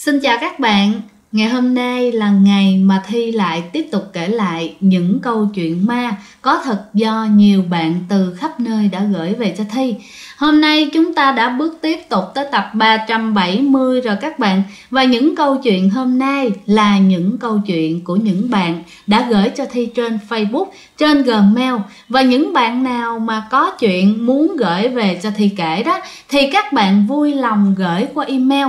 Xin chào các bạn. Ngày hôm nay là ngày mà Thi lại tiếp tục kể lại những câu chuyện ma có thật do nhiều bạn từ khắp nơi đã gửi về cho Thi. Hôm nay chúng ta đã bước tiếp tục tới tập 370 rồi các bạn. Và những câu chuyện hôm nay là những câu chuyện của những bạn đã gửi cho Thi trên Facebook, trên Gmail. Và những bạn nào mà có chuyện muốn gửi về cho Thi kể đó thì các bạn vui lòng gửi qua email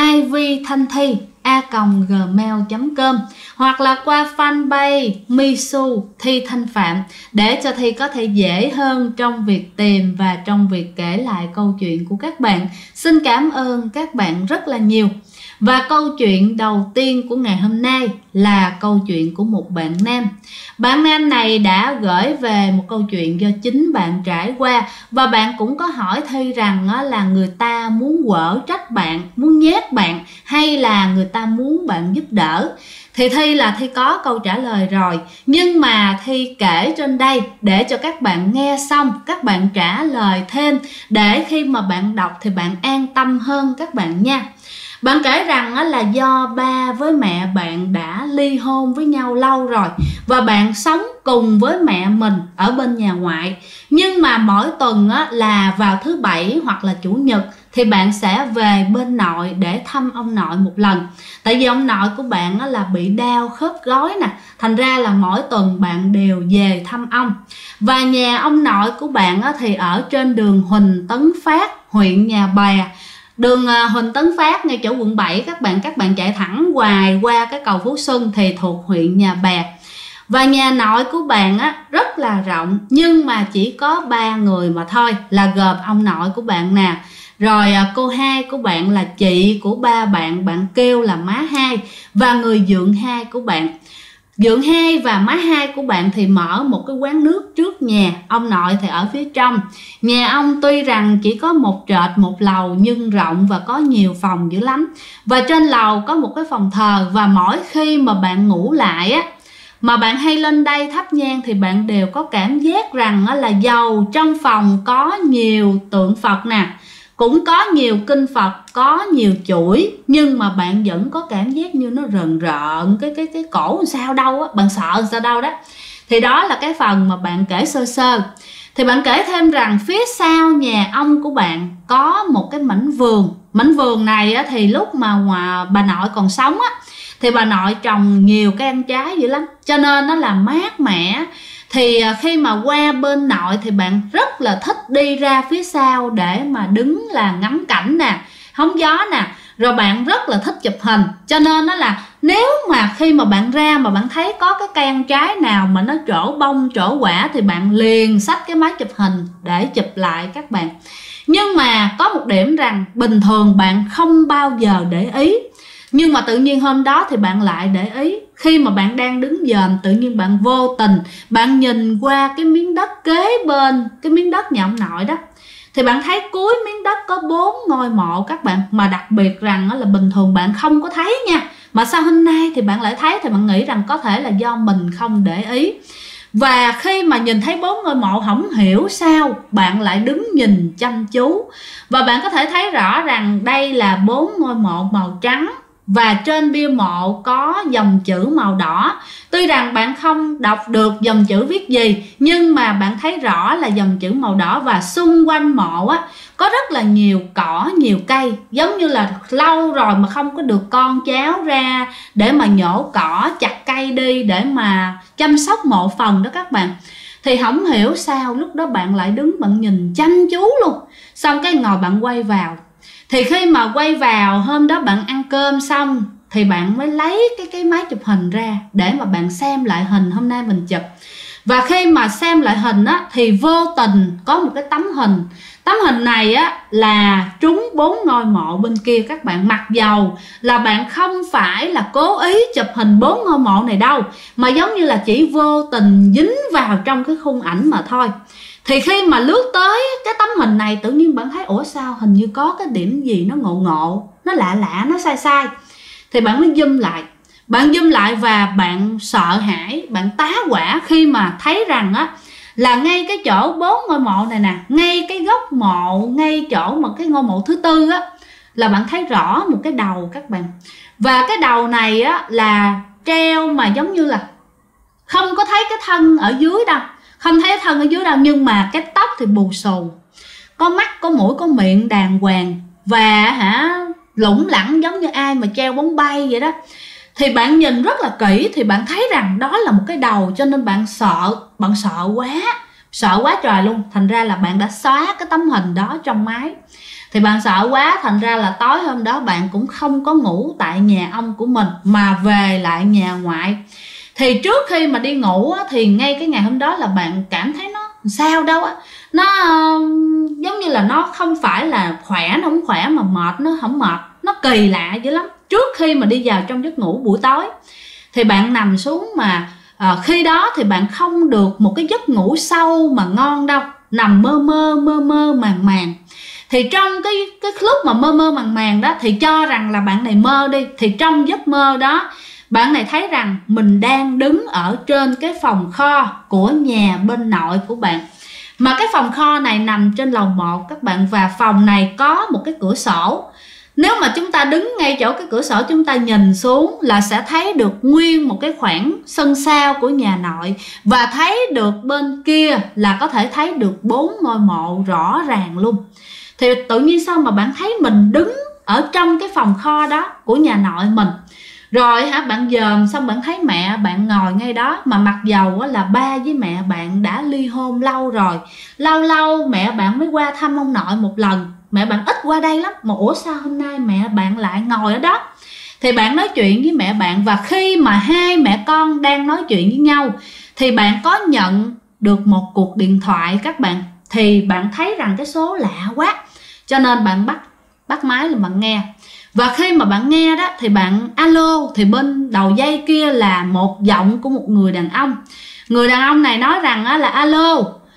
ivthanthi@gmail.com hoặc là qua fanpage Misu Thi Thanh Phạm để cho Thi có thể dễ hơn trong việc tìm và trong việc kể lại câu chuyện của các bạn. Xin cảm ơn các bạn rất là nhiều. Và câu chuyện đầu tiên của ngày hôm nay là câu chuyện của một bạn nam. Bạn nam này đã gửi về một câu chuyện do chính bạn trải qua. Và bạn cũng có hỏi Thi rằng là người ta muốn quở trách bạn, muốn nhét bạn, hay là người ta muốn bạn giúp đỡ. Thì Thi có câu trả lời rồi. Nhưng mà Thi kể trên đây để cho các bạn nghe xong, các bạn trả lời thêm, để khi mà bạn đọc thì bạn an tâm hơn các bạn nha. Bạn kể rằng là do ba với mẹ bạn đã ly hôn với nhau lâu rồi và bạn sống cùng với mẹ mình ở bên nhà ngoại. Nhưng mà mỗi tuần là vào thứ Bảy hoặc là Chủ nhật thì bạn sẽ về bên nội để thăm ông nội một lần. Tại vì ông nội của bạn là bị đau khớp gối nè, thành ra là mỗi tuần bạn đều về thăm ông. Và nhà ông nội của bạn thì ở trên đường Huỳnh Tấn Phát, huyện Nhà Bè. Đường Huỳnh Tấn Phát ngay chỗ quận 7 các bạn chạy thẳng hoài qua cái cầu Phú Xuân thì thuộc huyện Nhà Bè. Và nhà nội của bạn rất là rộng, nhưng mà chỉ có 3 người mà thôi, là gồm ông nội của bạn nè, rồi cô hai của bạn là chị của ba bạn, bạn kêu là má hai, và người dượng hai của bạn. Dượng hai và má hai của bạn thì mở một cái quán nước trước nhà, ông nội thì ở phía trong. Nhà ông tuy rằng chỉ có một trệt một lầu nhưng rộng và có nhiều phòng dữ lắm. Và trên lầu có một cái phòng thờ, và mỗi khi mà bạn ngủ lại mà bạn hay lên đây thắp nhang thì bạn đều có cảm giác rằng là dầu trong phòng có nhiều tượng Phật nè, cũng có nhiều kinh Phật, có nhiều chuỗi, nhưng mà bạn vẫn có cảm giác như nó rợn rợn cái cổ sao đâu bạn sợ sao đâu đó. Thì đó là cái phần mà bạn kể sơ sơ. Thì bạn kể thêm rằng phía sau nhà ông của bạn có một cái mảnh vườn. Mảnh vườn này thì lúc mà bà nội còn sống thì bà nội trồng nhiều cái ăn trái dữ lắm, cho nên nó là mát mẻ. Thì khi mà qua bên nội thì bạn rất là thích đi ra phía sau để mà đứng là ngắm cảnh nè, hóng gió nè. Rồi bạn rất là thích chụp hình, cho nên nó là nếu mà khi mà bạn ra mà bạn thấy có cái cây ăn trái nào mà nó trổ bông trổ quả thì bạn liền xách cái máy chụp hình để chụp lại các bạn. Nhưng mà có một điểm rằng bình thường bạn không bao giờ để ý, nhưng mà tự nhiên hôm đó thì bạn lại để ý. Khi mà bạn đang đứng dòm, tự nhiên bạn vô tình bạn nhìn qua cái miếng đất kế bên cái miếng đất nhà ông nội đó, thì bạn thấy cuối miếng đất có 4 ngôi mộ các bạn. Mà đặc biệt rằng là bình thường bạn không có thấy nha, mà sao hôm nay thì bạn lại thấy, thì bạn nghĩ rằng có thể là do mình không để ý. Và khi mà nhìn thấy 4 ngôi mộ, không hiểu sao bạn lại đứng nhìn chăm chú. Và bạn có thể thấy rõ rằng đây là 4 ngôi mộ màu trắng, và trên bia mộ có dòng chữ màu đỏ. Tuy rằng bạn không đọc được dòng chữ viết gì, nhưng mà bạn thấy rõ là dòng chữ màu đỏ. Và xung quanh mộ có rất là nhiều cỏ, nhiều cây, giống như là lâu rồi mà không có được con cháu ra để mà nhổ cỏ, chặt cây đi để mà chăm sóc mộ phần đó các bạn. Thì không hiểu sao lúc đó bạn lại đứng bạn nhìn chăm chú luôn. Xong cái ngồi bạn quay vào. Thì khi mà quay vào, hôm đó bạn ăn cơm xong thì bạn mới lấy cái máy chụp hình ra để mà bạn xem lại hình hôm nay mình chụp. Và khi mà xem lại hình thì vô tình có một cái tấm hình. Tấm hình này là trúng 4 ngôi mộ bên kia các bạn. Mặc dầu là bạn không phải là cố ý chụp hình 4 ngôi mộ này đâu, mà giống như là chỉ vô tình dính vào trong cái khung ảnh mà thôi. Thì khi mà lướt tới cái tấm hình này, tự nhiên bạn thấy ủa sao hình như có cái điểm gì nó ngộ ngộ, nó lạ lạ, nó sai sai. Thì bạn mới zoom lại. Bạn zoom lại và bạn sợ hãi, bạn tá hỏa khi mà thấy rằng là ngay cái chỗ 4 ngôi mộ này nè, ngay cái góc mộ, ngay chỗ mà cái ngôi mộ thứ tư là bạn thấy rõ một cái đầu các bạn. Và cái đầu này á là treo mà giống như là không có thấy cái thân ở dưới đâu, không thấy thân ở dưới đâu, nhưng mà cái tóc thì bù xù, có mắt, có mũi, có miệng đàng hoàng, và lủng lẳng giống như ai mà treo bóng bay vậy đó. Thì bạn nhìn rất là kỹ thì bạn thấy rằng đó là một cái đầu, cho nên bạn sợ quá trời luôn. Thành ra là bạn đã xóa cái tấm hình đó trong máy. Thì bạn sợ quá, thành ra là tối hôm đó bạn cũng không có ngủ tại nhà ông của mình mà về lại nhà ngoại. Thì trước khi mà đi ngủ á, thì ngay cái ngày hôm đó là bạn cảm thấy nó sao đâu á, nó giống như là nó không phải là khỏe, nó không khỏe, mà mệt nó không mệt, nó kỳ lạ dữ lắm. Trước khi mà đi vào trong giấc ngủ buổi tối thì bạn nằm xuống mà khi đó thì bạn không được một cái giấc ngủ sâu mà ngon đâu, nằm mơ mơ màng. Thì trong cái lúc mà mơ màng đó thì cho rằng là bạn này mơ đi, thì trong giấc mơ đó bạn này thấy rằng mình đang đứng ở trên cái phòng kho của nhà bên nội của bạn. Mà cái phòng kho này nằm trên lầu 1 các bạn, và phòng này có một cái cửa sổ. Nếu mà chúng ta đứng ngay chỗ cái cửa sổ, chúng ta nhìn xuống là sẽ thấy được nguyên một cái khoảng sân sau của nhà nội, và thấy được bên kia là có thể thấy được 4 ngôi mộ rõ ràng luôn. Thì tự nhiên sao mà bạn thấy mình đứng ở trong cái phòng kho đó của nhà nội mình. Rồi bạn dòm xong bạn thấy mẹ bạn ngồi ngay đó, mà mặc dầu là ba với mẹ bạn đã ly hôn lâu rồi. Lâu mẹ bạn mới qua thăm ông nội một lần, mẹ bạn ít qua đây lắm. Mà ủa sao hôm nay mẹ bạn lại ngồi ở đó? Thì bạn nói chuyện với mẹ bạn, và khi mà hai mẹ con đang nói chuyện với nhau thì bạn có nhận được một cuộc điện thoại các bạn. Thì bạn thấy rằng cái số lạ quá, cho nên bạn bắt máy là bạn nghe. Và khi mà bạn nghe đó thì bạn alo, thì bên đầu dây kia là một giọng của một người đàn ông. Người đàn ông này nói rằng là alo,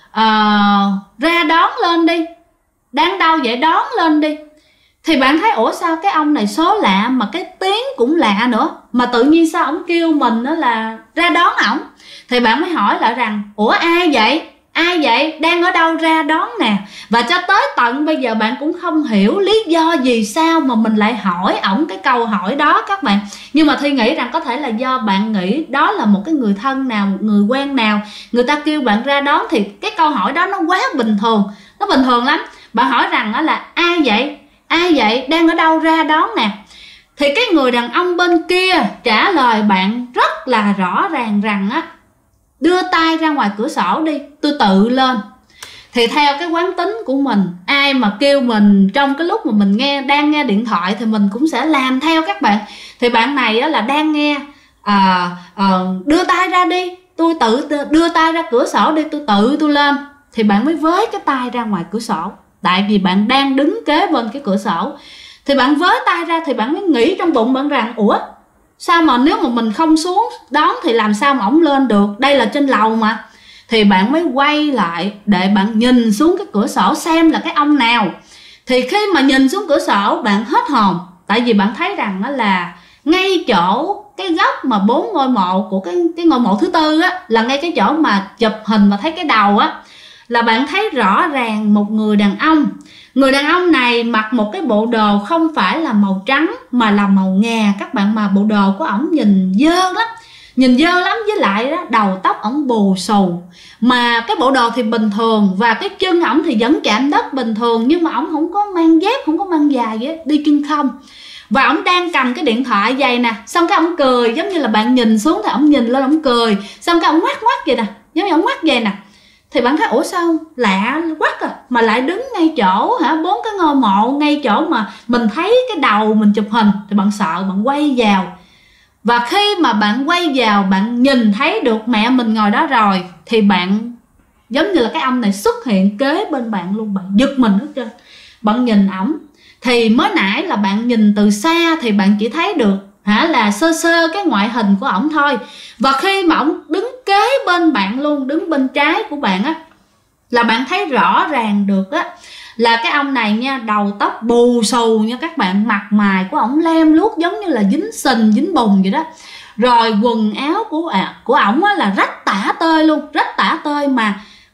ra đón lên đi, đang đâu vậy, đón lên đi. Thì bạn thấy ủa sao cái ông này số lạ mà cái tiếng cũng lạ nữa, mà tự nhiên sao ổng kêu mình đó là ra đón ổng. Thì bạn mới hỏi lại rằng ủa ai vậy, đang ở đâu ra đón nè. Và cho tới tận bây giờ bạn cũng không hiểu lý do gì sao mà mình lại hỏi ổng cái câu hỏi đó các bạn. Nhưng mà Thi nghĩ rằng có thể là do bạn nghĩ đó là một cái người thân nào, một người quen nào, người ta kêu bạn ra đón, thì cái câu hỏi đó nó quá bình thường, nó bình thường lắm. Bạn hỏi rằng là ai vậy, đang ở đâu ra đón nè. Thì cái người đàn ông bên kia trả lời bạn rất là rõ ràng rằng đưa tay ra ngoài cửa sổ đi, tôi tự lên. Thì theo cái quán tính của mình, ai mà kêu mình trong cái lúc mà mình đang nghe điện thoại thì mình cũng sẽ làm theo các bạn. Thì bạn này là đang nghe đưa tay ra đi, tôi tự đưa tay ra cửa sổ đi, tôi lên. Thì bạn mới với cái tay ra ngoài cửa sổ, tại vì bạn đang đứng kế bên cái cửa sổ. Thì bạn với tay ra thì bạn mới nghĩ trong bụng bạn rằng ủa sao mà nếu mà mình không xuống đón thì làm sao mà ổng lên được, đây là trên lầu mà. Thì bạn mới quay lại để bạn nhìn xuống cái cửa sổ xem là cái ông nào. Thì khi mà nhìn xuống cửa sổ bạn hết hồn, tại vì bạn thấy rằng là ngay chỗ cái góc mà 4 ngôi mộ của cái ngôi mộ thứ tư là ngay cái chỗ mà chụp hình và thấy cái đầu là bạn thấy rõ ràng một người đàn ông. Người đàn ông này mặc một cái bộ đồ không phải là màu trắng mà là màu ngà các bạn, mà bộ đồ của ổng nhìn dơ lắm, với lại đó đầu tóc ổng bù xù, mà cái bộ đồ thì bình thường, và cái chân ổng thì vẫn chạm đất bình thường, nhưng mà ổng không có mang dép, không có mang giày vậy, đi chân không. Và ổng đang cầm cái điện thoại vậy nè, xong cái ổng cười, giống như là bạn nhìn xuống thì ổng nhìn lên ổng cười, xong cái ổng ngoắc vậy nè, giống như ổng ngoắc vậy nè. Thì bạn thấy ủa sao lạ quá mà lại đứng ngay chỗ 4 cái ngôi mộ, ngay chỗ mà mình thấy cái đầu mình chụp hình. Thì bạn sợ, bạn quay vào, và khi mà bạn quay vào bạn nhìn thấy được mẹ mình ngồi đó rồi, thì bạn giống như là cái ông này xuất hiện kế bên bạn luôn. Bạn giật mình hết trơn, bạn nhìn ổng. Thì mới nãy là bạn nhìn từ xa thì bạn chỉ thấy được là sơ cái ngoại hình của ổng thôi. Và khi mà ổng đứng kế bên bạn luôn, đứng bên trái của bạn là bạn thấy rõ ràng được là cái ông này nha, đầu tóc bù xù nha các bạn, mặt mày của ổng lem luốc giống như là dính sình dính bùn vậy đó. Rồi quần áo của ổng là rách tả tơi luôn, rách tả tơi, mà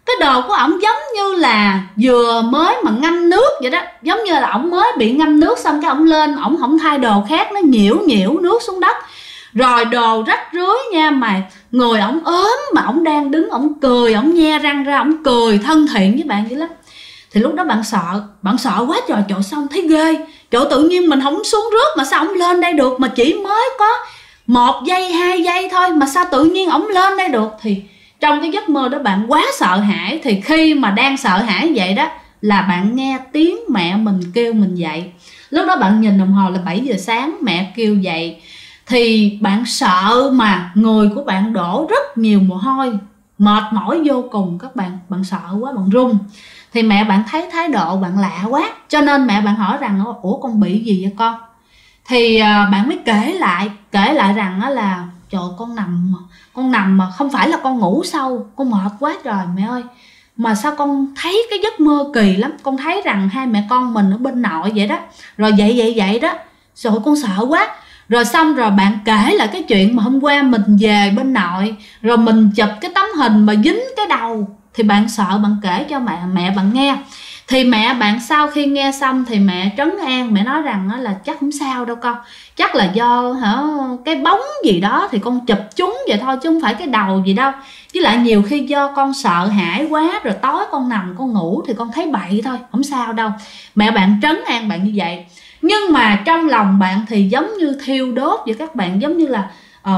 cái đồ của ổng giống như là vừa mới mà ngâm nước vậy đó, giống như là ổng mới bị ngâm nước xong cái ổng lên, ổng không thay đồ khác, nó nhiễu nhiễu nước xuống đất, rồi đồ rách rưới nha, mà người ổng ốm mà ổng đang đứng ổng cười, ổng nhe răng ra ổng cười thân thiện với bạn vậy lắm. Thì lúc đó bạn sợ quá trời, trời xong thấy ghê, trời tự nhiên mình không xuống rước mà sao ổng lên đây được, mà chỉ mới có 1 giây 2 giây thôi mà sao tự nhiên ổng lên đây được. Thì trong cái giấc mơ đó bạn quá sợ hãi. Thì khi mà đang sợ hãi vậy đó là bạn nghe tiếng mẹ mình kêu mình dậy. Lúc đó bạn nhìn đồng hồ là 7 giờ sáng, mẹ kêu dậy. Thì bạn sợ mà người của bạn đổ rất nhiều mồ hôi, mệt mỏi vô cùng các bạn. Bạn sợ quá, bạn run. Thì mẹ bạn thấy thái độ bạn lạ quá, cho nên mẹ bạn hỏi rằng ủa con bị gì vậy con? Thì bạn mới kể lại rằng là trời con nằm mà không phải là con ngủ sâu, con mệt quá trời mẹ ơi, mà sao con thấy cái giấc mơ kỳ lắm, con thấy rằng hai mẹ con mình ở bên nội vậy đó, rồi vậy đó, rồi con sợ quá. Rồi xong rồi bạn kể lại cái chuyện mà hôm qua mình về bên nội, rồi mình chụp cái tấm hình mà dính cái đầu. Thì bạn sợ, bạn kể cho mẹ bạn nghe. Thì mẹ bạn sau khi nghe xong thì mẹ trấn an, mẹ nói rằng là chắc không sao đâu con, chắc là do cái bóng gì đó thì con chụp chúng vậy thôi, chứ không phải cái đầu gì đâu. Với lại nhiều khi do con sợ hãi quá, rồi tối con nằm con ngủ thì con thấy bậy thôi, không sao đâu. Mẹ bạn trấn an bạn như vậy. Nhưng mà trong lòng bạn thì giống như thiêu đốt vậy các bạn, giống như là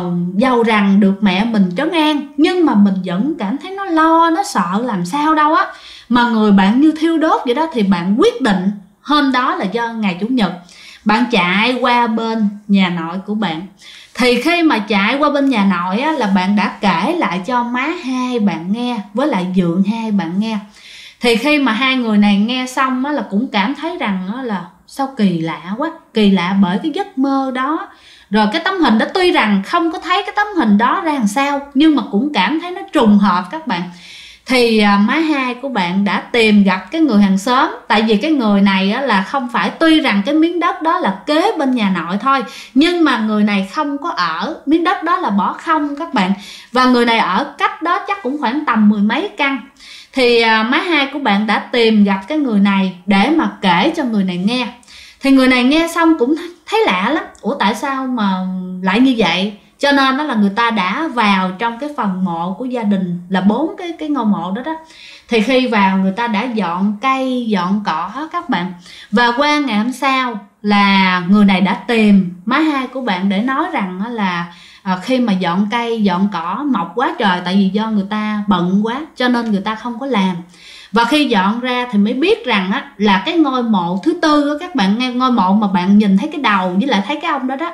dầu rằng được mẹ mình trấn an nhưng mà mình vẫn cảm thấy nó lo, nó sợ làm sao đâu á, mà người bạn như thiêu đốt vậy đó. Thì bạn quyết định, hôm đó là do ngày Chủ nhật, bạn chạy qua bên nhà nội của bạn. Thì khi mà chạy qua bên nhà nội á, là bạn đã kể lại cho má hai bạn nghe với lại dượng hai bạn nghe. Thì khi mà hai người này nghe xong á, là cũng cảm thấy rằng á, là sao kỳ lạ quá, kỳ lạ bởi cái giấc mơ đó. Rồi cái tấm hình đó tuy rằng không có thấy cái tấm hình đó ra làm sao, nhưng mà cũng cảm thấy nó trùng hợp các bạn. Thì má hai của bạn đã tìm gặp cái người hàng xóm. Tại vì cái người này á, là không phải, tuy rằng cái miếng đất đó là kế bên nhà nội thôi, nhưng mà người này không có ở, miếng đất đó là bỏ không các bạn. Và người này ở cách đó chắc cũng khoảng tầm 10 mấy căn. Thì má hai của bạn đã tìm gặp cái người này để mà kể cho người này nghe. Thì người này nghe xong cũng thấy lạ lắm, ủa tại sao mà lại như vậy? Cho nên đó là người ta đã vào trong cái phần mộ của gia đình là 4 cái ngôi mộ đó đó. Thì khi vào người ta đã dọn cây, dọn cỏ các bạn. Và qua ngày hôm sau là người này đã tìm má hai của bạn để nói rằng là khi mà dọn cây, dọn cỏ mọc quá trời, tại vì do người ta bận quá cho nên người ta không có làm. Và khi dọn ra thì mới biết rằng á, là cái ngôi mộ thứ tư đó các bạn nghe, ngôi mộ mà bạn nhìn thấy cái đầu với lại thấy cái ông đó đó,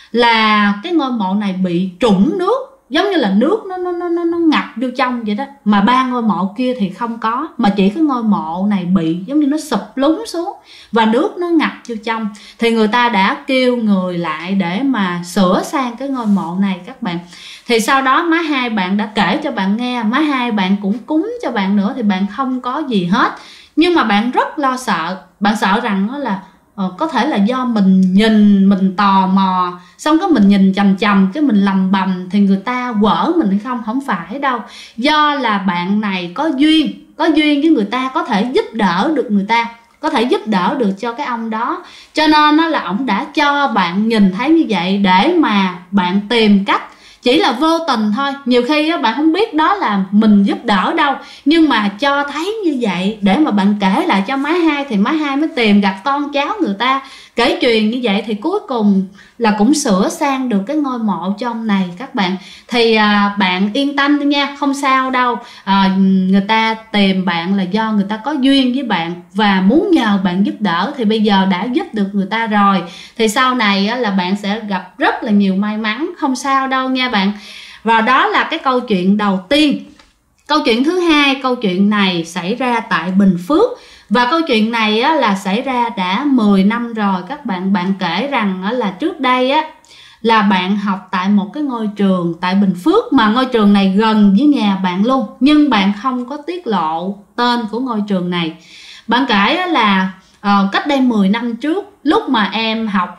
là cái ngôi mộ này bị trũng nước, giống như là nước nó ngập vô trong vậy đó. Mà 3 ngôi mộ kia thì không có, mà chỉ cái ngôi mộ này bị giống như nó sụp lún xuống và nước nó ngập vô trong. Thì người ta đã kêu người lại để mà sửa sang cái ngôi mộ này các bạn. Thì sau đó má hai bạn đã kể cho bạn nghe, má hai bạn cũng cúng cho bạn nữa, thì bạn không có gì hết. Nhưng mà bạn rất lo sợ, bạn sợ rằng đó là có thể là do mình nhìn, mình tò mò, xong cái mình nhìn chằm chằm cái mình lầm bầm thì người ta quở mình hay không. Không phải đâu, do là bạn này có duyên với người ta, có thể giúp đỡ được người ta, có thể giúp đỡ được cho cái ông đó, cho nên là ổng đã cho bạn nhìn thấy như vậy để mà bạn tìm cách. Chỉ là vô tình thôi, nhiều khi bạn không biết đó là mình giúp đỡ đâu, nhưng mà cho thấy như vậy để mà bạn kể lại cho má hai, thì má hai mới tìm gặp con cháu người ta kể truyền như vậy. Thì cuối cùng là cũng sửa sang được cái ngôi mộ trong này các bạn. Thì bạn yên tâm đi nha, không sao đâu. Người ta tìm bạn là do người ta có duyên với bạn và muốn nhờ bạn giúp đỡ, thì bây giờ đã giúp được người ta rồi, thì sau này là bạn sẽ gặp rất là nhiều may mắn, không sao đâu nha bạn. Và đó là cái câu chuyện đầu tiên. Câu chuyện thứ hai, câu chuyện này xảy ra tại Bình Phước. Và câu chuyện này là xảy ra đã 10 năm rồi các bạn. Bạn kể rằng là trước đây là bạn học tại một cái ngôi trường tại Bình Phước, mà ngôi trường này gần với nhà bạn luôn, nhưng bạn không có tiết lộ tên của ngôi trường này. Bạn kể là cách đây 10 năm trước, lúc mà em học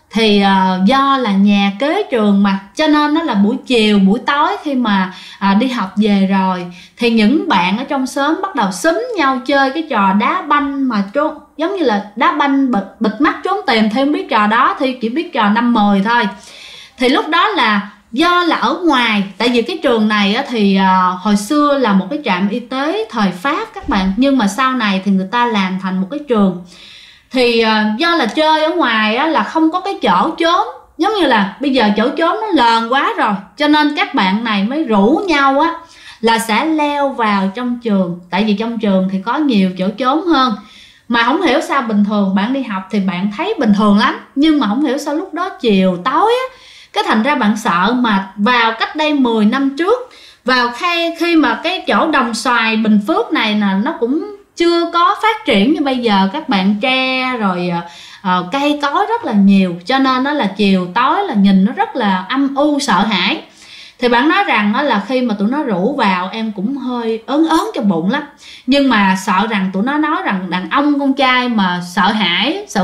Thì do là nhà kế trường mà, cho nên nó là buổi chiều buổi tối khi mà đi học về rồi thì những bạn ở trong xóm bắt đầu xúm nhau chơi cái trò đá banh mà trốn, giống như là đá banh bịt mắt trốn tìm. Thì không biết trò đó, thì chỉ biết trò 5-10 thôi. Thì lúc đó là do là ở ngoài, tại vì cái trường này thì hồi xưa là một cái trạm y tế thời Pháp các bạn, nhưng mà sau này thì người ta làm thành một cái trường. Thì do là chơi ở ngoài là không có cái chỗ trốn, giống như là bây giờ chỗ trốn nó lờn quá rồi, cho nên các bạn này mới rủ nhau là sẽ leo vào trong trường. Tại vì trong trường thì có nhiều chỗ trốn hơn. Mà không hiểu sao bình thường bạn đi học thì bạn thấy bình thường lắm, nhưng mà không hiểu sao lúc đó chiều tối cái thành ra bạn sợ. Mà vào cách đây 10 năm trước, vào khi mà cái chỗ Đồng Xoài Bình Phước này nè, nó cũng chưa có phát triển như bây giờ, các bạn tre rồi cây cối rất là nhiều, cho nên nó là chiều tối là nhìn nó rất là âm u sợ hãi. Thì bạn nói rằng là khi mà tụi nó rủ vào em cũng hơi ớn trong bụng lắm, nhưng mà sợ rằng tụi nó nói rằng đàn ông con trai mà sợ hãi, sợ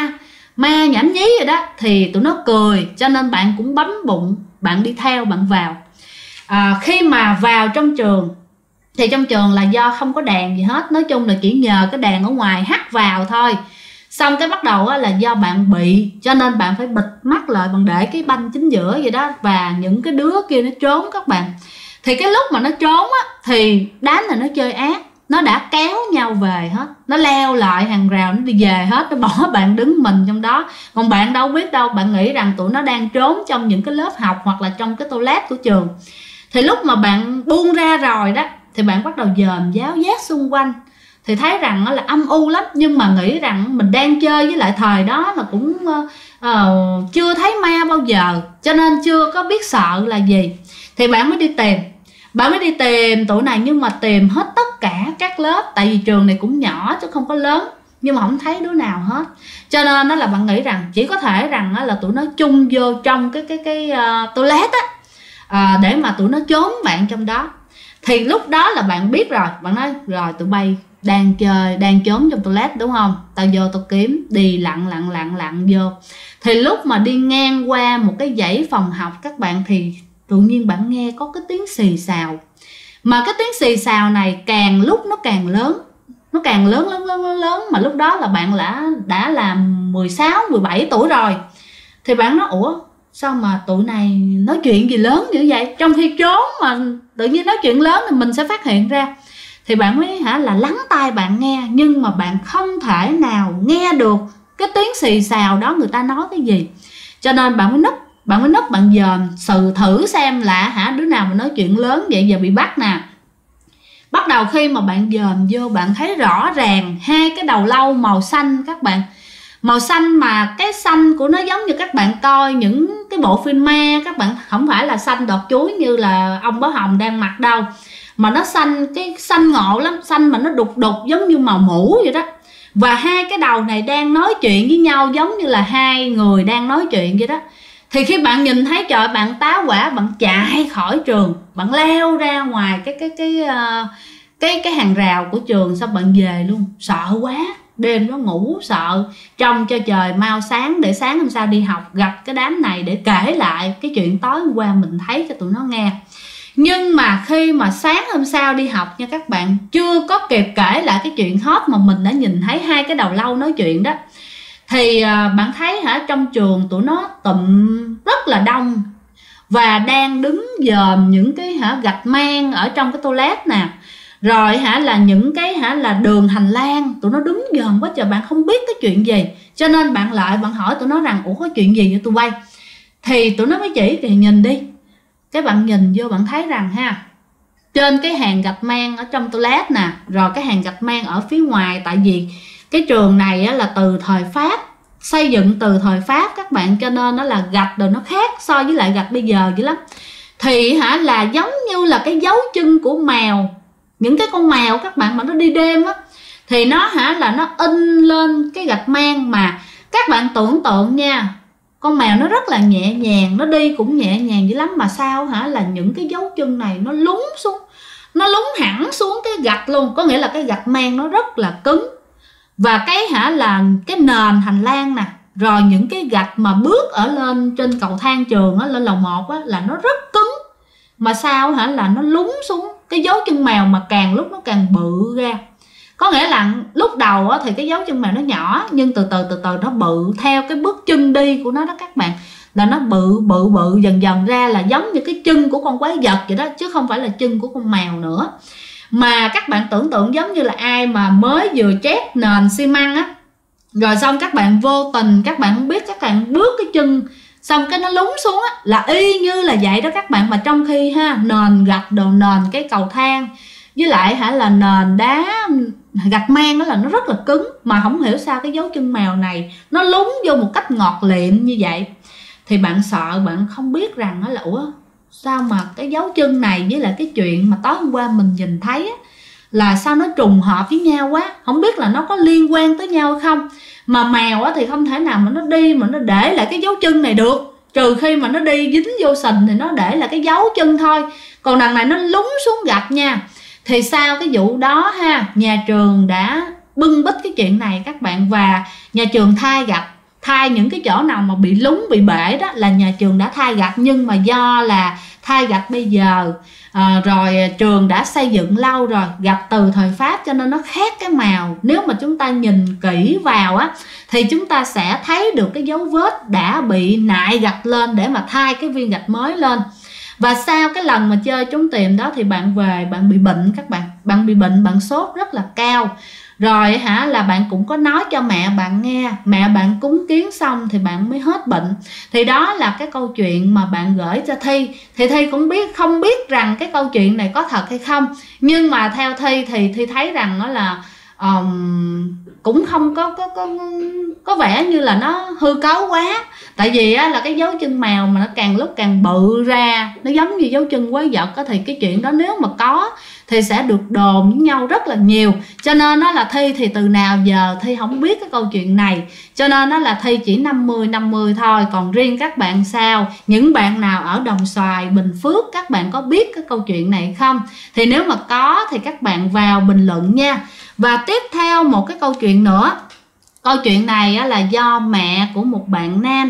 ma nhảm nhí rồi đó, thì tụi nó cười, cho nên bạn cũng bấm bụng, bạn đi theo, bạn vào. Khi mà vào trong trường thì trong trường là do không có đèn gì hết, nói chung là chỉ nhờ cái đèn ở ngoài hắt vào thôi. Xong cái bắt đầu là do bạn bị, cho nên bạn phải bịt mắt lại, bạn để cái banh chính giữa vậy đó, và những cái đứa kia nó trốn các bạn. Thì cái lúc mà nó trốn thì đám này nó chơi ác, nó đã kéo nhau về hết, nó leo lại hàng rào, nó đi về hết, nó bỏ bạn đứng mình trong đó. Còn bạn đâu biết đâu, bạn nghĩ rằng tụi nó đang trốn trong những cái lớp học hoặc là trong cái toilet của trường. Thì lúc mà bạn buông ra rồi đó thì bạn bắt đầu dòm giáo giác xung quanh, thì thấy rằng là âm u lắm, nhưng mà nghĩ rằng mình đang chơi với lại thời đó là cũng chưa thấy ma bao giờ, cho nên chưa có biết sợ là gì. Thì bạn mới đi tìm tụi này, nhưng mà tìm hết tất cả các lớp, tại vì trường này cũng nhỏ chứ không có lớn, nhưng mà không thấy đứa nào hết. Cho nên đó là bạn nghĩ rằng chỉ có thể rằng là tụi nó chung vô trong cái toilet để mà tụi nó trốn bạn trong đó. Thì lúc đó là bạn biết rồi, bạn nói rồi tụi bay đang chơi, đang trốn trong toilet đúng không, tao vô tao kiếm, đi lặng vô. Thì lúc mà đi ngang qua một cái dãy phòng học các bạn, thì tự nhiên bạn nghe có cái tiếng xì xào. Mà cái tiếng xì xào này càng lúc nó càng lớn, nó càng lớn. Mà lúc đó là bạn đã là 16-17 tuổi rồi. Thì bạn nói ủa sao mà tụi này nói chuyện gì lớn như vậy, trong khi trốn mà tự nhiên nói chuyện lớn thì mình sẽ phát hiện ra. Thì bạn mới là lắng tai bạn nghe, nhưng mà bạn không thể nào nghe được cái tiếng xì xào đó người ta nói cái gì. Cho nên bạn mới núp, bạn dòm sự thử xem là đứa nào mà nói chuyện lớn vậy giờ bị bắt nè. Bắt đầu khi mà bạn dòm vô, bạn thấy rõ ràng hai cái đầu lâu màu xanh các bạn. Màu xanh mà cái xanh của nó giống như các bạn coi những cái bộ phim ma, các bạn không phải là xanh đọt chuối như là ông Bá Hồng đang mặc đâu, mà nó xanh, cái xanh ngộ lắm, xanh mà nó đục giống như màu mũ vậy đó. Và hai cái đầu này đang nói chuyện với nhau giống như là hai người đang nói chuyện vậy đó. Thì khi bạn nhìn thấy trời, bạn tá hỏa, bạn chạy khỏi trường, bạn leo ra ngoài cái hàng rào của trường, xong bạn về luôn, sợ quá. Đêm nó ngủ sợ, trông cho trời mau sáng để sáng hôm sau đi học gặp cái đám này để kể lại cái chuyện tối hôm qua mình thấy cho tụi nó nghe. Nhưng mà khi mà sáng hôm sau đi học nha các bạn, chưa có kịp kể lại cái chuyện hot mà mình đã nhìn thấy hai cái đầu lâu nói chuyện đó, thì bạn thấy trong trường tụi nó tụm rất là đông và đang đứng dòm những cái gạch men ở trong cái toilet nè. Rồi là những cái là đường hành lang, tụi nó đứng dòm quá trời, bạn không biết cái chuyện gì. Cho nên bạn hỏi tụi nó rằng ủa có chuyện gì vậy tụi bay. Thì tụi nó mới chỉ thì nhìn đi. Cái bạn nhìn vô bạn thấy rằng trên cái hàng gạch men ở trong toilet nè, rồi cái hàng gạch men ở phía ngoài, tại vì cái trường này là từ thời Pháp, xây dựng từ thời Pháp các bạn, cho nên nó là gạch rồi nó khác so với lại gạch bây giờ dữ lắm. Thì là giống như là cái dấu chân của mèo, những cái con mèo các bạn mà nó đi đêm thì nó là nó in lên cái gạch men. Mà các bạn tưởng tượng nha, con mèo nó rất là nhẹ nhàng, nó đi cũng nhẹ nhàng dữ lắm, mà sao là những cái dấu chân này nó lún xuống, nó lún hẳn xuống cái gạch luôn. Có nghĩa là cái gạch men nó rất là cứng. Và cái là cái nền hành lang nè, Rồi những cái gạch mà bước ở lên trên cầu thang trường á, lên lầu 1 á, là nó rất cứng. Mà sao hả, là nó lún xuống. Cái dấu chân mèo mà càng lúc nó càng bự ra. Có nghĩa là lúc đầu á, thì cái dấu chân mèo nó nhỏ, nhưng từ từ nó bự theo cái bước chân đi của nó đó các bạn. Là nó bự dần dần ra, là giống như cái chân của con quái vật vậy đó, chứ không phải là chân của con mèo nữa. Mà các bạn tưởng tượng giống như là ai mà mới vừa trét nền xi măng á, rồi xong các bạn vô tình, các bạn không biết, các bạn bước cái chân xong cái nó lún xuống á, là y như là vậy đó các bạn. Mà trong khi ha, nền gạch đồ, nền cái cầu thang với lại hả là nền đá gạch men đó là nó rất là cứng, mà không hiểu sao cái dấu chân mèo này nó lún vô một cách ngọt liệm như vậy. Thì bạn sợ, bạn không biết rằng đó là ủa sao mà cái dấu chân này với lại cái chuyện mà tối hôm qua mình nhìn thấy á, là sao nó trùng hợp với nhau quá, không biết là nó có liên quan tới nhau hay không. Mà mèo á thì không thể nào mà nó đi mà nó để lại cái dấu chân này được, trừ khi mà nó đi dính vô sình thì nó để lại cái dấu chân thôi, còn đằng này nó lún xuống gạch nha. Thì sau cái vụ đó ha, nhà trường đã bưng bít cái chuyện này các bạn, và nhà trường thay gạch, thay những cái chỗ nào mà bị lún bị bể đó là nhà trường đã thay gạch. Nhưng mà do là thay gạch bây giờ rồi trường đã xây dựng lâu rồi, gạch từ thời Pháp, cho nên nó khác cái màu. Nếu mà chúng ta nhìn kỹ vào á thì chúng ta sẽ thấy được cái dấu vết đã bị nại gạch lên để mà thay cái viên gạch mới lên. Và sau cái lần mà chơi trốn tìm đó thì bạn về bạn bị bệnh các bạn. Bạn bị bệnh, bạn sốt rất là cao. Rồi hả là bạn cũng có nói cho mẹ bạn nghe, mẹ bạn cúng kiến xong thì bạn mới hết bệnh. Thì đó là cái câu chuyện mà bạn gửi cho Thi. Thì Thi cũng không biết rằng cái câu chuyện này có thật hay không. Nhưng mà theo Thi thì Thi thấy rằng đó là cũng không có vẻ như là nó hư cấu quá. Tại vì á, là cái dấu chân mèo mà nó càng lúc càng bự ra, nó giống như dấu chân quái vật á, thì cái chuyện đó nếu mà có thì sẽ được đồn với nhau rất là nhiều. Cho nên nó là Thi thì từ nào giờ Thi không biết cái câu chuyện này, cho nên nó là Thi chỉ 50-50 thôi. Còn riêng các bạn sao, những bạn nào ở Đồng Xoài, Bình Phước, các bạn có biết cái câu chuyện này không? Thì nếu mà có thì các bạn vào bình luận nha. Và tiếp theo một cái câu chuyện nữa. Câu chuyện này là do mẹ của một bạn nam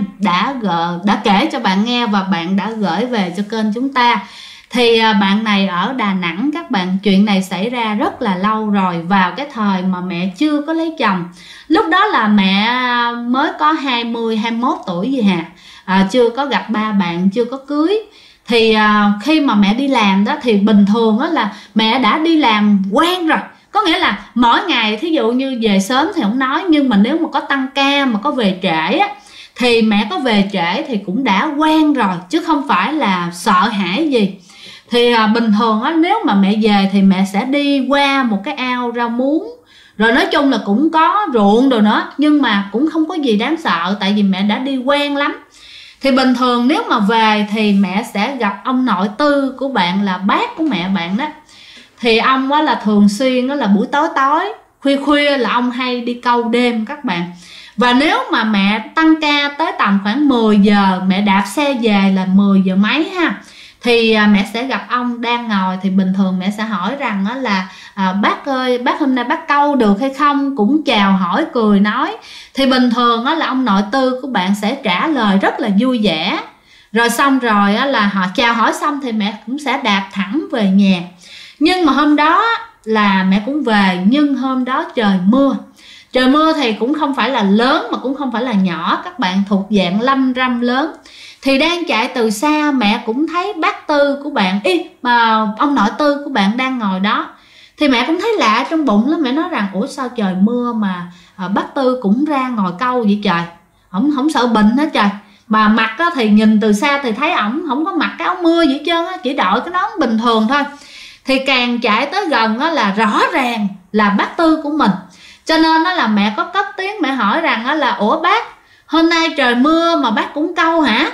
đã kể cho bạn nghe, và bạn đã gửi về cho kênh chúng ta. Thì bạn này ở Đà Nẵng các bạn. Chuyện này xảy ra rất là lâu rồi, vào cái thời mà mẹ chưa có lấy chồng. Lúc đó là mẹ mới có 20-21 tuổi gì hà, chưa có gặp ba bạn, chưa có cưới. Thì khi mà mẹ đi làm đó thì bình thường đó là mẹ đã đi làm quen rồi. Có nghĩa là mỗi ngày thí dụ như về sớm thì không nói, nhưng mà nếu mà có tăng ca mà có về trễ á, thì mẹ có về trễ thì cũng đã quen rồi, chứ không phải là sợ hãi gì. Thì bình thường á, nếu mà mẹ về thì mẹ sẽ đi qua một cái ao rau muống, rồi nói chung là cũng có ruộng rồi nữa, nhưng mà cũng không có gì đáng sợ, tại vì mẹ đã đi quen lắm. Thì bình thường nếu mà về thì mẹ sẽ gặp ông nội tư của bạn, là bác của mẹ bạn đó. Thì ông á là thường xuyên đó là buổi tối khuya là ông hay đi câu đêm các bạn. Và nếu mà mẹ tăng ca tới tầm khoảng 10 giờ, mẹ đạp xe về là 10 giờ mấy ha, thì mẹ sẽ gặp ông đang ngồi. Thì bình thường mẹ sẽ hỏi rằng đó là bác ơi, bác hôm nay bác câu được hay không, cũng chào hỏi cười nói. Thì bình thường đó là ông nội tư của bạn sẽ trả lời rất là vui vẻ. Rồi xong rồi đó là họ chào hỏi xong thì mẹ cũng sẽ đạp thẳng về nhà. Nhưng mà hôm đó là mẹ cũng về, nhưng hôm đó trời mưa. Trời mưa thì cũng không phải là lớn mà cũng không phải là nhỏ các bạn, thuộc dạng lâm râm lớn. Thì đang chạy từ xa mẹ cũng thấy bác Tư của bạn, mà ông nội Tư của bạn đang ngồi đó. Thì mẹ cũng thấy lạ trong bụng lắm, mẹ nói rằng ủa sao trời mưa mà bác Tư cũng ra ngồi câu vậy trời, không sợ bệnh hết trời. Mà mặt thì nhìn từ xa thì thấy ổng không có mặc cái áo mưa gì hết trơn á, chỉ đội cái nón bình thường thôi. Thì càng chạy tới gần đó là rõ ràng là bác Tư của mình. Cho nên đó là mẹ có cất tiếng mẹ hỏi rằng đó là ủa bác, hôm nay trời mưa mà bác cũng câu hả?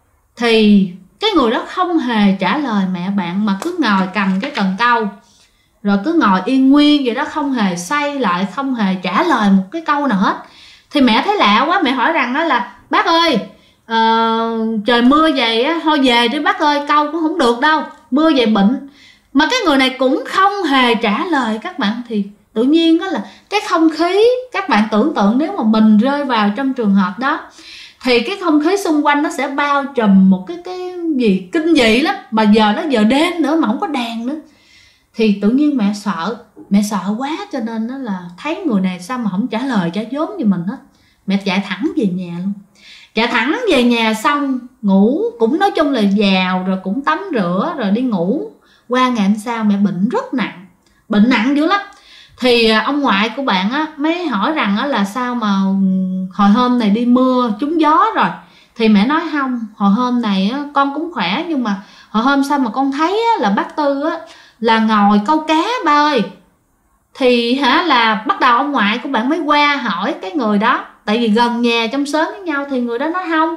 Thì cái người đó không hề trả lời mẹ bạn, mà cứ ngồi cầm cái cần câu, rồi cứ ngồi yên nguyên vậy đó, không hề xoay lại, không hề trả lời một cái câu nào hết. Thì mẹ thấy lạ quá, mẹ hỏi rằng đó là bác ơi, trời mưa vậy á, thôi về đi bác ơi, câu cũng không được đâu, mưa vậy bệnh. Mà cái người này cũng không hề trả lời các bạn. Thì tự nhiên đó là cái không khí, các bạn tưởng tượng nếu mà mình rơi vào trong trường hợp đó thì cái không khí xung quanh nó sẽ bao trùm một cái gì kinh dị lắm, mà giờ nó giờ đêm nữa mà không có đèn nữa. Thì tự nhiên mẹ sợ quá, cho nên đó là thấy người này sao mà không trả lời trả vốn gì mình hết, mẹ chạy thẳng về nhà luôn. Chạy thẳng về nhà xong ngủ, cũng nói chung là vào rồi cũng tắm rửa rồi đi ngủ. Qua ngày hôm sau mẹ bệnh rất nặng, bệnh nặng dữ lắm. Thì ông ngoại của bạn á mới hỏi rằng á là sao mà hồi hôm này đi mưa trúng gió rồi. Thì mẹ nói không, hồi hôm này á, con cũng khỏe, nhưng mà hồi hôm sao mà con thấy á, là bác Tư á là ngồi câu cá ba ơi. Thì là bắt đầu ông ngoại của bạn mới qua hỏi cái người đó, tại vì gần nhà trong xóm với nhau. Thì người đó nói không,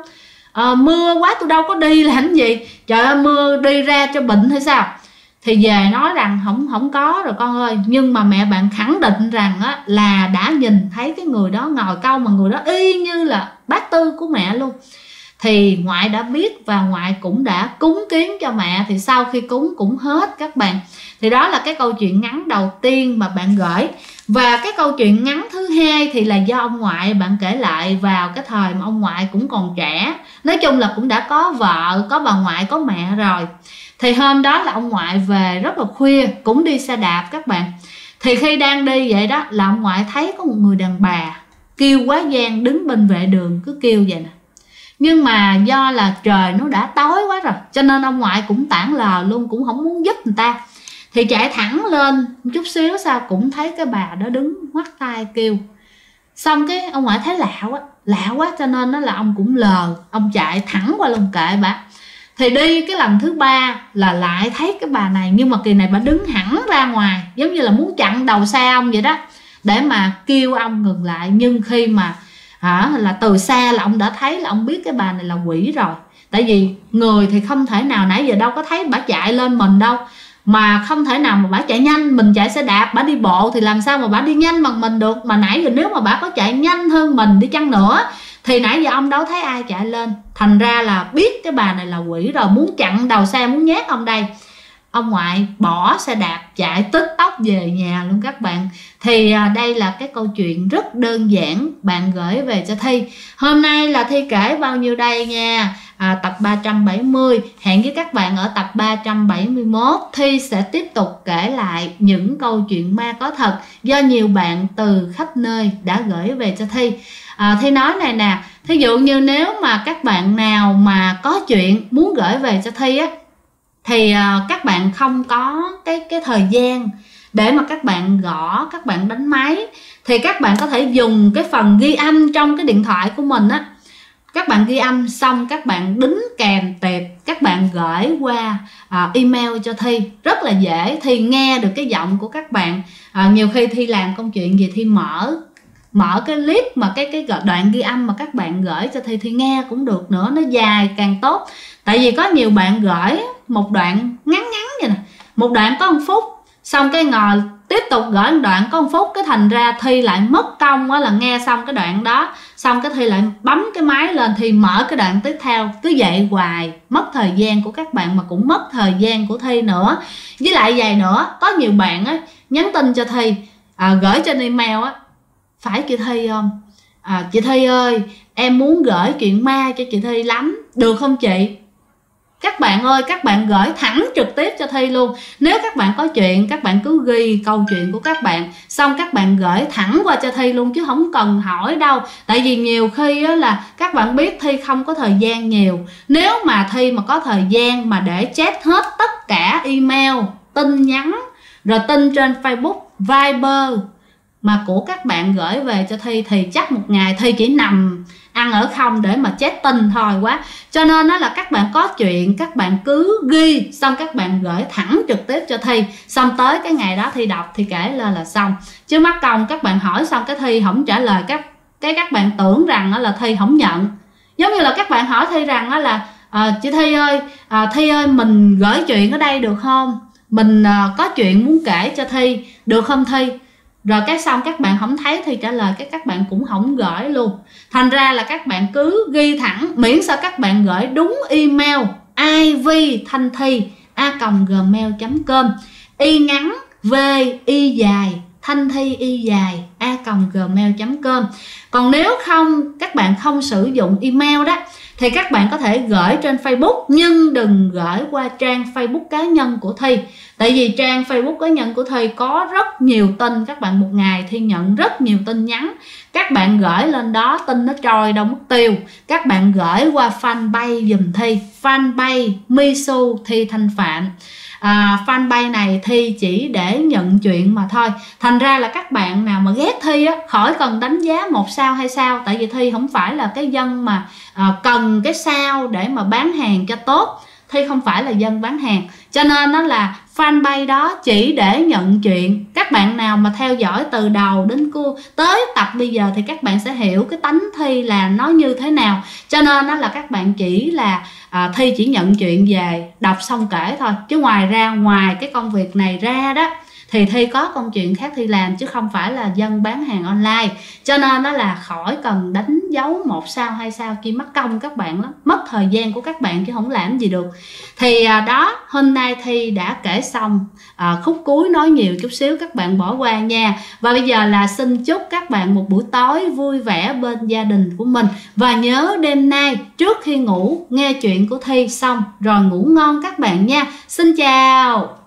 mưa quá tôi đâu có đi làm gì, trời ơi mưa đi ra cho bệnh hay sao. Thì về nói rằng không có rồi con ơi. Nhưng mà mẹ bạn khẳng định rằng á, là đã nhìn thấy cái người đó ngồi câu, mà người đó y như là bác Tư của mẹ luôn. Thì ngoại đã biết và ngoại cũng đã cúng kiến cho mẹ. Thì sau khi cúng cũng hết các bạn. Thì đó là cái câu chuyện ngắn đầu tiên mà bạn gửi. Và cái câu chuyện ngắn thứ hai thì là do ông ngoại bạn kể lại vào cái thời mà ông ngoại cũng còn trẻ. Nói chung là cũng đã có vợ, có bà ngoại, có mẹ rồi. Thì hôm đó là ông ngoại về rất là khuya, cũng đi xe đạp các bạn. Thì khi đang đi vậy đó là ông ngoại thấy có một người đàn bà kêu quá gian đứng bên vệ đường, cứ kêu vậy nè. Nhưng mà do là trời nó đã tối quá rồi, cho nên ông ngoại cũng tản lờ luôn, cũng không muốn giúp người ta. Thì chạy thẳng lên chút xíu sau cũng thấy cái bà đó đứng ngoắt tay kêu. Xong cái ông ngoại thấy lạ quá, cho nên đó là ông cũng lờ, ông chạy thẳng qua luôn kệ bà. Thì đi cái lần thứ ba là lại thấy cái bà này, nhưng mà kỳ này bà đứng hẳn ra ngoài, giống như là muốn chặn đầu xe ông vậy đó, để mà kêu ông ngừng lại. Nhưng khi mà là từ xa là ông đã thấy, là ông biết cái bà này là quỷ rồi. Tại vì người thì không thể nào, nãy giờ đâu có thấy bà chạy lên mình đâu, mà không thể nào mà bà chạy nhanh. Mình chạy xe đạp, bà đi bộ thì làm sao mà bà đi nhanh bằng mình được. Mà nãy giờ nếu mà bà có chạy nhanh hơn mình đi chăng nữa thì nãy giờ ông đâu thấy ai chạy lên. Thành ra là biết cái bà này là quỷ rồi, muốn chặn đầu xe, muốn nhét ông đây. Ông ngoại bỏ xe đạp chạy tức tốc về nhà luôn các bạn. Thì đây là cái câu chuyện rất đơn giản bạn gửi về cho Thi. Hôm nay là Thi kể bao nhiêu đây nha, tập 370. Hẹn với các bạn ở tập 371. Thi sẽ tiếp tục kể lại những câu chuyện ma có thật do nhiều bạn từ khắp nơi đã gửi về cho Thi. Thi nói này nè, thí dụ như nếu mà các bạn nào mà có chuyện muốn gửi về cho Thi á, thì các bạn không có cái thời gian để mà các bạn gõ, các bạn đánh máy, thì các bạn có thể dùng cái phần ghi âm trong cái điện thoại của mình á. Các bạn ghi âm xong các bạn đính kèm tệp, các bạn gửi qua email cho Thi. Rất là dễ, Thi nghe được cái giọng của các bạn. Nhiều khi Thi làm công chuyện gì Thi mở cái clip mà cái đoạn ghi âm mà các bạn gửi cho Thi nghe cũng được nữa, nó dài càng tốt. Tại vì có nhiều bạn gửi một đoạn ngắn vậy nè, một đoạn có 1 phút, xong cái ngồi tiếp tục gửi một đoạn có 1 phút, cái thành ra Thi lại mất công á, là nghe xong cái đoạn đó xong cái Thi lại bấm cái máy lên Thi mở cái đoạn tiếp theo, cứ vậy hoài, mất thời gian của các bạn mà cũng mất thời gian của Thi nữa. Với lại vậy nữa, có nhiều bạn á nhắn tin cho Thi, gửi trên email á, phải chị Thi không? Chị Thi ơi, em muốn gửi chuyện ma cho chị Thi lắm, được không chị? Các bạn ơi, các bạn gửi thẳng trực tiếp cho Thi luôn. Nếu các bạn có chuyện, các bạn cứ ghi câu chuyện của các bạn, xong các bạn gửi thẳng qua cho Thi luôn, chứ không cần hỏi đâu. Tại vì nhiều khi á, là các bạn biết Thi không có thời gian nhiều. Nếu mà Thi mà có thời gian mà để check hết tất cả email, tin nhắn, rồi tin trên Facebook, Viber mà của các bạn gửi về cho Thi, thì chắc một ngày Thi chỉ nằm ăn ở không để mà check tin thôi quá. Cho nên đó là các bạn có chuyện, các bạn cứ ghi, xong các bạn gửi thẳng trực tiếp cho Thi, xong tới cái ngày đó Thi đọc thì kể lên là xong. Chứ mắc công các bạn hỏi xong cái Thi không trả lời, các bạn tưởng rằng là Thi không nhận. Giống như là các bạn hỏi Thi rằng là chị Thi ơi, Thi ơi mình gửi chuyện ở đây được không? Mình có chuyện muốn kể cho Thi, được không Thi? Rồi cái xong các bạn không thấy Thi trả lời, các bạn cũng không gửi luôn. Thành ra là các bạn cứ ghi thẳng, miễn sao các bạn gửi đúng email ivthanhthi@gmail.com, y ngắn v y dài thanhthy@gmail.com. Còn nếu không, các bạn không sử dụng email đó, thì các bạn có thể gửi trên Facebook, nhưng đừng gửi qua trang Facebook cá nhân của Thi. Tại vì trang Facebook cá nhân của Thi có rất nhiều tin, các bạn một ngày Thi nhận rất nhiều tin nhắn. Các bạn gửi lên đó tin nó trôi đâu mất tiêu. Các bạn gửi qua fanpage giùm Thi, fanpage Misu Thi Thanh Phạm. Fanpage này Thi chỉ để nhận chuyện mà thôi. Thành ra là các bạn nào mà ghét Thi á, khỏi cần đánh giá 1 sao 2 sao. Tại vì Thi không phải là cái dân mà cần cái sao để mà bán hàng cho tốt. Thi không phải là dân bán hàng, cho nên nó là fanpage đó chỉ để nhận chuyện. Các bạn nào mà theo dõi từ đầu đến tới tập bây giờ thì các bạn sẽ hiểu cái tánh Thi là nó như thế nào. Cho nên nó là các bạn chỉ là Thi chỉ nhận chuyện về đọc xong kể thôi. Chứ ngoài ra, ngoài cái công việc này ra đó, thì Thi có công chuyện khác Thi làm, chứ không phải là dân bán hàng online. Cho nên đó là khỏi cần đánh dấu 1 sao 2 sao, chi mất công các bạn lắm, mất thời gian của các bạn chứ không làm gì được. Thì đó, hôm nay Thi đã kể xong, khúc cuối nói nhiều chút xíu các bạn bỏ qua nha. Và bây giờ là xin chúc các bạn một buổi tối vui vẻ bên gia đình của mình. Và nhớ đêm nay trước khi ngủ nghe chuyện của Thi xong rồi ngủ ngon các bạn nha. Xin chào.